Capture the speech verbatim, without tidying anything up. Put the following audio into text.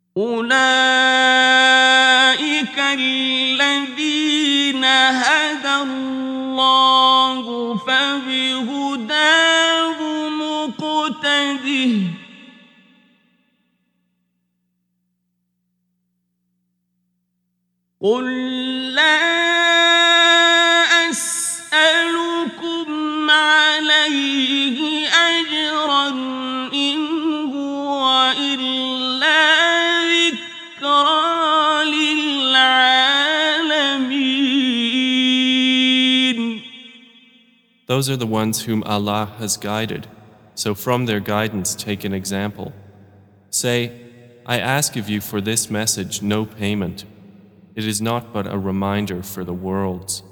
أولئك الذين هدى الله فبهداه مقتده قل لا أسألكم عليه أجرا إن هو إلا ذكرى للعالمين. Those are the ones whom Allah has guided, so from their guidance take an example. Say, I ask of you for this message no payment. It is not but a reminder for the worlds.